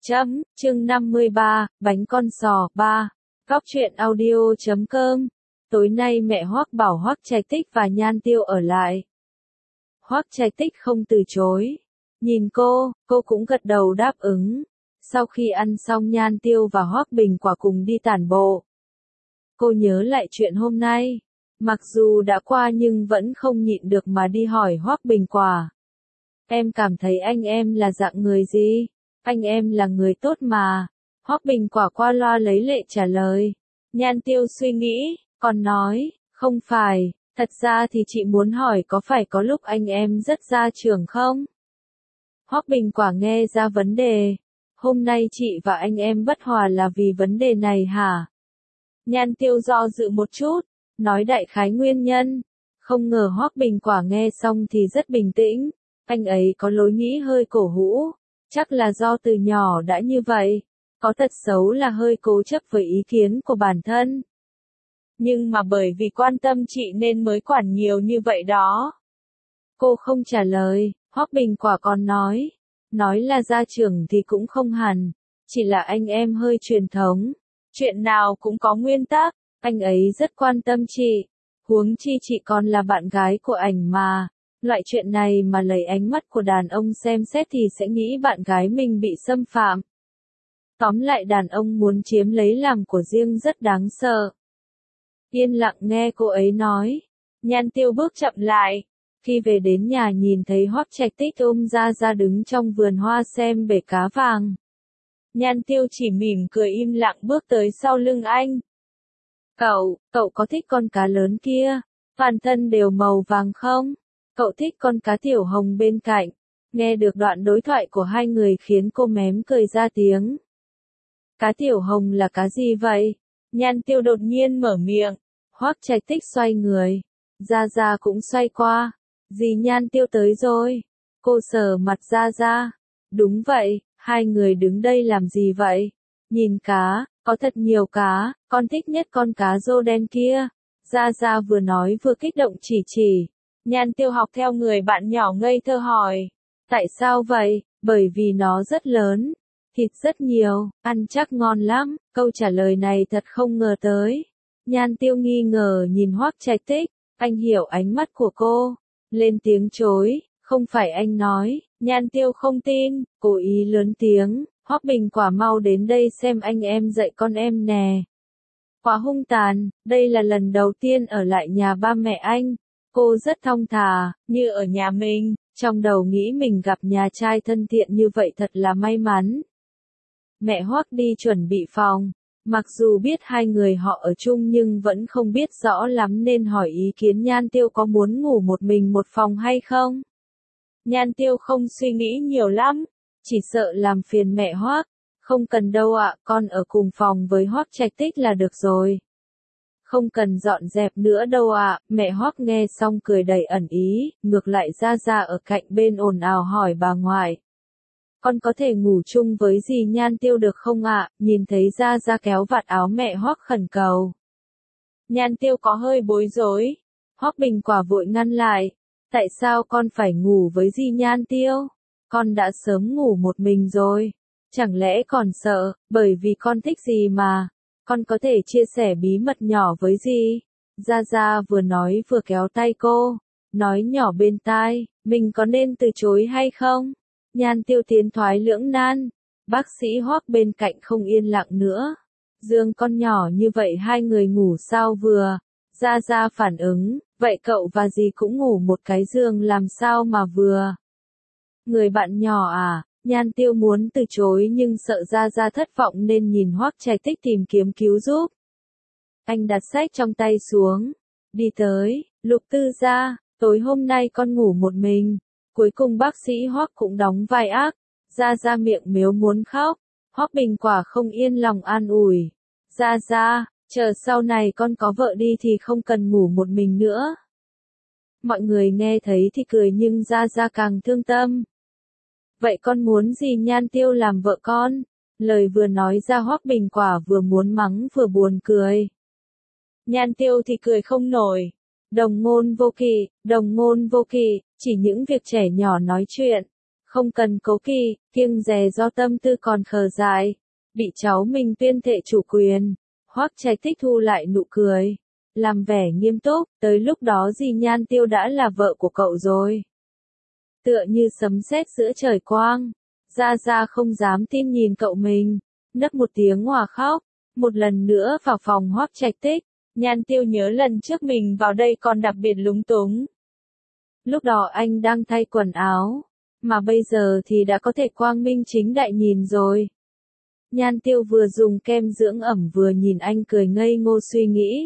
Chương 53, bánh con sò 3. Góc truyện audio.com. Tối nay mẹ Hoắc bảo Hoắc Trạch Tích và Nhan Tiêu ở lại. Hoắc Trạch Tích không từ chối. Nhìn cô cũng gật đầu đáp ứng. Sau khi ăn xong Nhan Tiêu và Hoắc Bình Quả cùng đi tản bộ. Cô nhớ lại chuyện hôm nay. Mặc dù đã qua nhưng vẫn không nhịn được mà đi hỏi Hoắc Bình Quả. Em cảm thấy anh em là dạng người gì? Anh em là người tốt mà. Hoắc Bình Quả qua loa lấy lệ trả lời. Nhan Tiêu suy nghĩ, còn nói, không phải, thật ra thì chị muốn hỏi có phải có lúc anh em rất gia trưởng không? Hoắc Bình Quả nghe ra vấn đề. Hôm nay chị và anh em bất hòa là vì vấn đề này hả? Nhan Tiêu do dự một chút, nói đại khái nguyên nhân. Không ngờ Hoắc Bình Quả nghe xong thì rất bình tĩnh. Anh ấy có lối nghĩ hơi cổ hủ. Chắc là do từ nhỏ đã như vậy, có tật xấu là hơi cố chấp với ý kiến của bản thân. Nhưng mà bởi vì quan tâm chị nên mới quản nhiều như vậy đó. Cô không trả lời, Hoắc Bình Quả còn nói là gia trưởng thì cũng không hẳn, chỉ là anh em hơi truyền thống, chuyện nào cũng có nguyên tắc, anh ấy rất quan tâm chị, huống chi chị còn là bạn gái của ảnh mà. Loại chuyện này mà lấy ánh mắt của đàn ông xem xét thì sẽ nghĩ bạn gái mình bị xâm phạm. Tóm lại đàn ông muốn chiếm lấy làm của riêng rất đáng sợ. Yên lặng nghe cô ấy nói. Nhan Tiêu bước chậm lại. Khi về đến nhà nhìn thấy Hoắc Trạch Tích ôm ra đứng trong vườn hoa xem bể cá vàng. Nhan Tiêu chỉ mỉm cười im lặng bước tới sau lưng anh. Cậu có thích con cá lớn kia? Toàn thân đều màu vàng không? Cậu thích con cá tiểu hồng bên cạnh. Nghe được đoạn đối thoại của hai người khiến cô mém cười ra tiếng. Cá tiểu hồng là cá gì vậy? Nhan Tiêu đột nhiên mở miệng. Hoắc Trạch Tích xoay người. Ra cũng xoay qua. Dì Nhan Tiêu tới rồi. Cô sờ mặt ra. Đúng vậy, hai người đứng đây làm gì vậy? Nhìn cá, có thật nhiều cá, con thích nhất con cá rô đen kia. Ra vừa nói vừa kích động chỉ. Nhan Tiêu học theo người bạn nhỏ ngây thơ hỏi. Tại sao vậy? Bởi vì nó rất lớn. Thịt rất nhiều, ăn chắc ngon lắm. Câu trả lời này thật không ngờ tới. Nhan Tiêu nghi ngờ nhìn Hoắc Trạch Tích. Anh hiểu ánh mắt của cô. Lên tiếng chối. Không phải anh nói. Nhan Tiêu không tin. Cố ý lớn tiếng. Hoắc Bình Quả mau đến đây xem anh em dạy con em nè. Quá hung tàn. Đây là lần đầu tiên ở lại nhà ba mẹ anh. Cô rất thong thả, như ở nhà mình, trong đầu nghĩ mình gặp nhà trai thân thiện như vậy thật là may mắn. Mẹ Hoắc đi chuẩn bị phòng, mặc dù biết hai người họ ở chung nhưng vẫn không biết rõ lắm nên hỏi ý kiến Nhan Tiêu có muốn ngủ một mình một phòng hay không. Nhan Tiêu không suy nghĩ nhiều lắm, chỉ sợ làm phiền mẹ Hoắc. Không cần đâu ạ, con ở cùng phòng với Hoắc Trạch Tích là được rồi. Không cần dọn dẹp nữa đâu ạ. Mẹ Hoắc nghe xong cười đầy ẩn ý, ngược lại ra ở cạnh bên ồn ào hỏi bà ngoại. Con có thể ngủ chung với dì Nhan Tiêu được không ạ? Nhìn thấy ra kéo vạt áo mẹ Hoắc khẩn cầu. Nhan Tiêu có hơi bối rối. Hoắc Bình Quả vội ngăn lại. Tại sao con phải ngủ với dì Nhan Tiêu? Con đã sớm ngủ một mình rồi. Chẳng lẽ còn sợ, bởi vì con thích dì mà. Con có thể chia sẻ bí mật nhỏ với dì. Ra vừa nói vừa kéo tay cô. Nói nhỏ bên tai, mình có nên từ chối hay không? Nhan Tiêu tiến thoái lưỡng nan. Bác sĩ Hoắc bên cạnh không yên lặng nữa. Dương con nhỏ như vậy hai người ngủ sao vừa. Ra phản ứng, vậy cậu và dì cũng ngủ một cái giường làm sao mà vừa. Người bạn nhỏ à? Nhan Tiêu muốn từ chối nhưng sợ ra thất vọng nên nhìn Hoắc Trạch Tích tìm kiếm cứu giúp. Anh đặt sách trong tay xuống. Đi tới, Lục Tư gia, tối hôm nay con ngủ một mình. Cuối cùng bác sĩ Hoắc cũng đóng vai ác. Ra miệng mếu muốn khóc. Hoắc Bình Quả không yên lòng an ủi. Ra, chờ sau này con có vợ đi thì không cần ngủ một mình nữa. Mọi người nghe thấy thì cười nhưng ra càng thương tâm. Vậy con muốn gì Nhan Tiêu làm vợ con? Lời vừa nói ra Hoắc Bình Quả vừa muốn mắng vừa buồn cười. Nhan Tiêu thì cười không nổi. Đồng ngôn vô kỵ, chỉ những việc trẻ nhỏ nói chuyện. Không cần cố kỵ, kiêng dè do tâm tư còn khờ dại. Bị cháu mình tuyên thệ chủ quyền. Hoắc Trạch Tích thu lại nụ cười. Làm vẻ nghiêm túc, tới lúc đó dì Nhan Tiêu đã là vợ của cậu rồi. Tựa như sấm sét giữa trời quang. Gia Gia không dám tin nhìn cậu mình. Nấc một tiếng òa khóc. Một lần nữa vào phòng Hoắc Trạch Tích. Nhan Tiêu nhớ lần trước mình vào đây còn đặc biệt lúng túng. Lúc đó anh đang thay quần áo. Mà bây giờ thì đã có thể quang minh chính đại nhìn rồi. Nhan Tiêu vừa dùng kem dưỡng ẩm vừa nhìn anh cười ngây ngô suy nghĩ.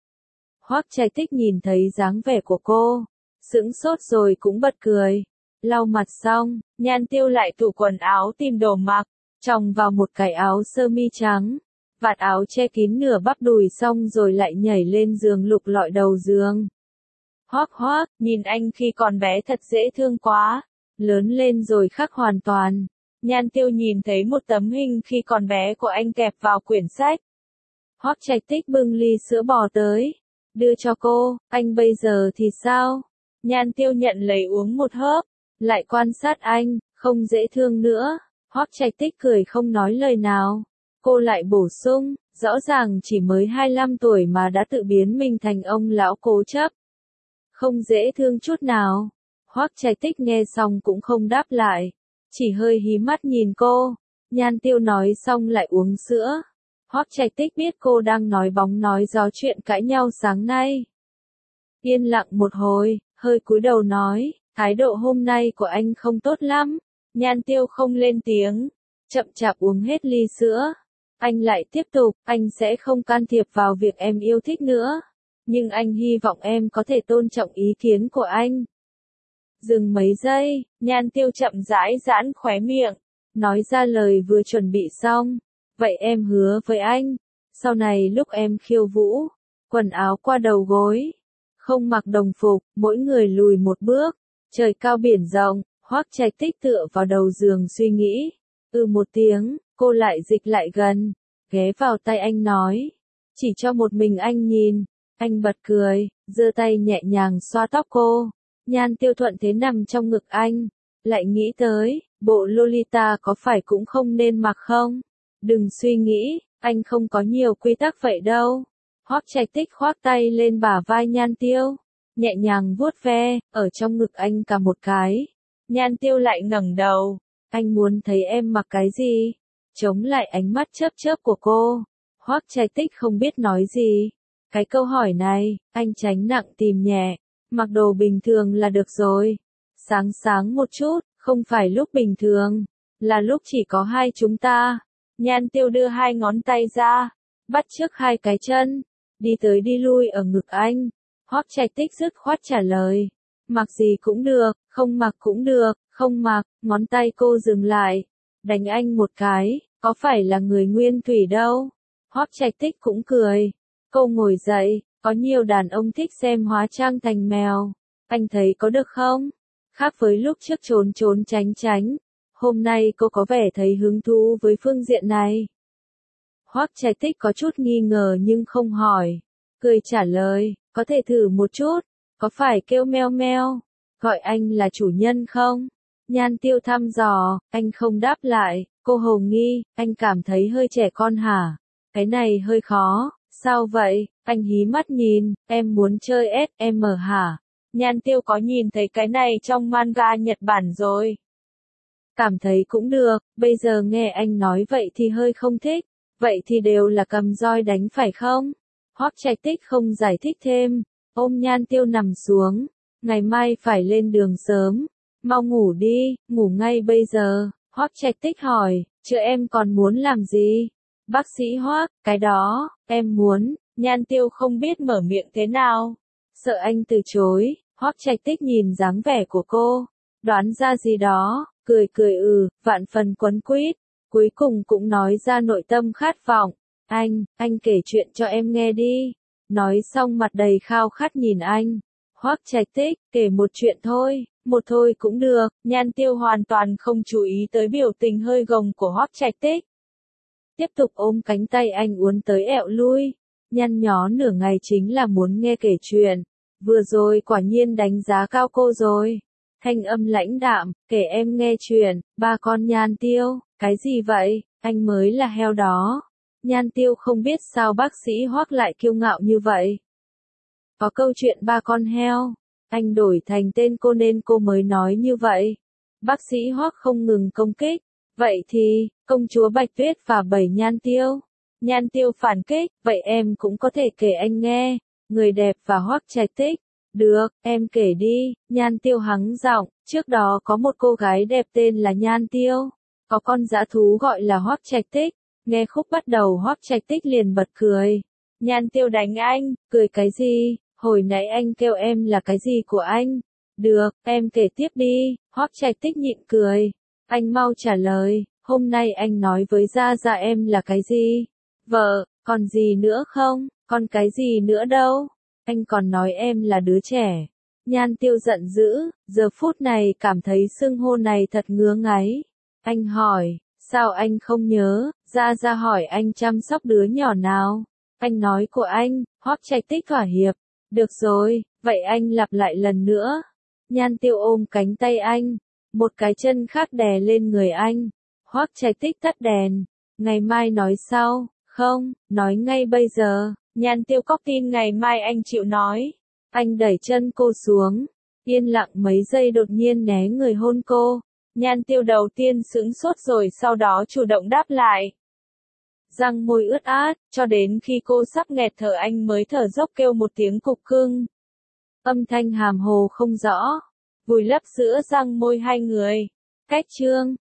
Hoắc Trạch Tích nhìn thấy dáng vẻ của cô, sững sốt rồi cũng bật cười. Lau mặt xong, Nhan Tiêu lại tủ quần áo tìm đồ mặc, chòng vào một cái áo sơ mi trắng, vạt áo che kín nửa bắp đùi xong rồi lại nhảy lên giường lục lọi đầu giường. Hoắc Hoắc, nhìn anh khi còn bé thật dễ thương quá, lớn lên rồi khác hoàn toàn. Nhan Tiêu nhìn thấy một tấm hình khi còn bé của anh kẹp vào quyển sách. Hoắc Trạch Tích bưng ly sữa bò tới, đưa cho cô, anh bây giờ thì sao? Nhan Tiêu nhận lấy uống một hớp, lại quan sát anh, không dễ thương nữa. Hoắc Trạch Tích cười không nói lời nào. Cô lại bổ sung, rõ ràng chỉ mới 25 tuổi mà đã tự biến mình thành ông lão cố chấp. Không dễ thương chút nào. Hoắc Trạch Tích nghe xong cũng không đáp lại, chỉ hơi hí mắt nhìn cô. Nhan Tiêu nói xong lại uống sữa. Hoắc Trạch Tích biết cô đang nói bóng nói gió chuyện cãi nhau sáng nay. Yên lặng một hồi, hơi cúi đầu nói, thái độ hôm nay của anh không tốt lắm. Nhan Tiêu không lên tiếng, chậm chạp uống hết ly sữa. Anh lại tiếp tục, anh sẽ không can thiệp vào việc em yêu thích nữa. Nhưng anh hy vọng em có thể tôn trọng ý kiến của anh. Dừng mấy giây, Nhan Tiêu chậm rãi giãn khóe miệng, nói ra lời vừa chuẩn bị xong. Vậy em hứa với anh, sau này lúc em khiêu vũ, quần áo qua đầu gối, không mặc đồng phục, mỗi người lùi một bước. Trời cao biển rộng, Hoắc Trạch Tích tựa vào đầu giường suy nghĩ. Một tiếng, cô lại dịch lại gần, ghé vào tay anh nói. Chỉ cho một mình anh nhìn. Anh bật cười, giơ tay nhẹ nhàng xoa tóc cô. Nhan Tiêu thuận thế nằm trong ngực anh. Lại nghĩ tới, bộ Lolita có phải cũng không nên mặc không? Đừng suy nghĩ, anh không có nhiều quy tắc vậy đâu. Hoắc Trạch Tích khoác tay lên bả vai Nhan Tiêu, nhẹ nhàng vuốt ve, ở trong ngực anh cả một cái. Nhan Tiêu lại ngẩng đầu, anh muốn thấy em mặc cái gì? Chống lại ánh mắt chớp chớp của cô. Hoắc Trạch Tích không biết nói gì. Cái câu hỏi này, anh tránh nặng tìm nhẹ, mặc đồ bình thường là được rồi. Sáng sáng một chút, không phải lúc bình thường, là lúc chỉ có hai chúng ta. Nhan Tiêu đưa hai ngón tay ra, bắt trước hai cái chân, đi tới đi lui ở ngực anh. Hoắc Trạch Tích dứt khoát trả lời, mặc gì cũng được, không mặc cũng được, không mặc. Ngón tay cô dừng lại, đánh anh một cái, có phải là người nguyên thủy đâu. Hoắc Trạch Tích cũng cười. Cô ngồi dậy, có nhiều đàn ông thích xem hóa trang thành mèo. Anh thấy có được không? Khác với lúc trước trốn trốn tránh tránh, hôm nay cô có vẻ thấy hứng thú với phương diện này. Hoắc Trạch Tích có chút nghi ngờ nhưng không hỏi. Cười trả lời, có thể thử một chút, có phải kêu meo meo, gọi anh là chủ nhân không? Nhan Tiêu thăm dò, anh không đáp lại, cô hồ nghi, anh cảm thấy hơi trẻ con hả? Cái này hơi khó, sao vậy? Anh hí mắt nhìn, em muốn chơi SM hả? Nhan Tiêu có nhìn thấy cái này trong manga Nhật Bản rồi. Cảm thấy cũng được, bây giờ nghe anh nói vậy thì hơi không thích, vậy thì đều là cầm roi đánh phải không? Hoắc Trạch Tích không giải thích thêm, ôm Nhan Tiêu nằm xuống, ngày mai phải lên đường sớm, mau ngủ đi, ngủ ngay bây giờ. Hoắc Trạch Tích hỏi, chứ em còn muốn làm gì? Bác sĩ Hoắc, cái đó, em muốn. Nhan Tiêu không biết mở miệng thế nào, sợ anh từ chối. Hoắc Trạch Tích nhìn dáng vẻ của cô, đoán ra gì đó, cười cười vạn phần quấn quýt, cuối cùng cũng nói ra nội tâm khát vọng. Anh kể chuyện cho em nghe đi. Nói xong mặt đầy khao khát nhìn anh. Hoắc Trạch Tích, kể một chuyện thôi, một thôi cũng được. Nhan Tiêu hoàn toàn không chú ý tới biểu tình hơi gồng của Hoắc Trạch Tích. Tiếp tục ôm cánh tay anh uốn tới ẹo lui. Nhăn nhó nửa ngày chính là muốn nghe kể chuyện. Vừa rồi quả nhiên đánh giá cao cô rồi. Thanh âm lãnh đạm, kể em nghe chuyện, ba con Nhan Tiêu, cái gì vậy, anh mới là heo đó. Nhan Tiêu không biết sao bác sĩ Hoắc lại kiêu ngạo như vậy. Có câu chuyện ba con heo, anh đổi thành tên cô nên cô mới nói như vậy. Bác sĩ Hoắc không ngừng công kích. Vậy thì, công chúa Bạch Tuyết và 7 Nhan Tiêu. Nhan Tiêu phản kích, vậy em cũng có thể kể anh nghe. Người đẹp và Hoắc Trạch Tích. Được, em kể đi, Nhan Tiêu hắng giọng, trước đó có một cô gái đẹp tên là Nhan Tiêu. Có con dã thú gọi là Hoắc Trạch Tích. Nghe khúc bắt đầu Hoắc Trạch Tích liền bật cười. Nhan Tiêu đánh anh, cười cái gì, hồi nãy anh kêu em là cái gì của anh? Được, em kể tiếp đi, Hoắc Trạch Tích nhịn cười. Anh mau trả lời, hôm nay anh nói với Gia Gia em là cái gì? Vợ, còn gì nữa không, còn cái gì nữa đâu? Anh còn nói em là đứa trẻ. Nhan Tiêu giận dữ, giờ phút này cảm thấy xưng hô này thật ngứa ngáy. Anh hỏi, sao anh không nhớ, Gia Gia hỏi anh chăm sóc đứa nhỏ nào? Anh nói của anh, Hoắc Trạch Tích thỏa hiệp. Được rồi, vậy anh lặp lại lần nữa. Nhan Tiêu ôm cánh tay anh, một cái chân khác đè lên người anh. Hoắc Trạch Tích tắt đèn. Ngày mai nói sau, không, nói ngay bây giờ. Nhan Tiêu cóc tin ngày mai anh chịu nói. Anh đẩy chân cô xuống. Yên lặng mấy giây đột nhiên né người hôn cô. Nhan Tiêu đầu tiên sững sốt rồi sau đó chủ động đáp lại. Răng môi ướt át, cho đến khi cô sắp nghẹt thở anh mới thở dốc kêu một tiếng cục cưng. Âm thanh hàm hồ không rõ, vùi lấp giữa răng môi hai người. Cách chương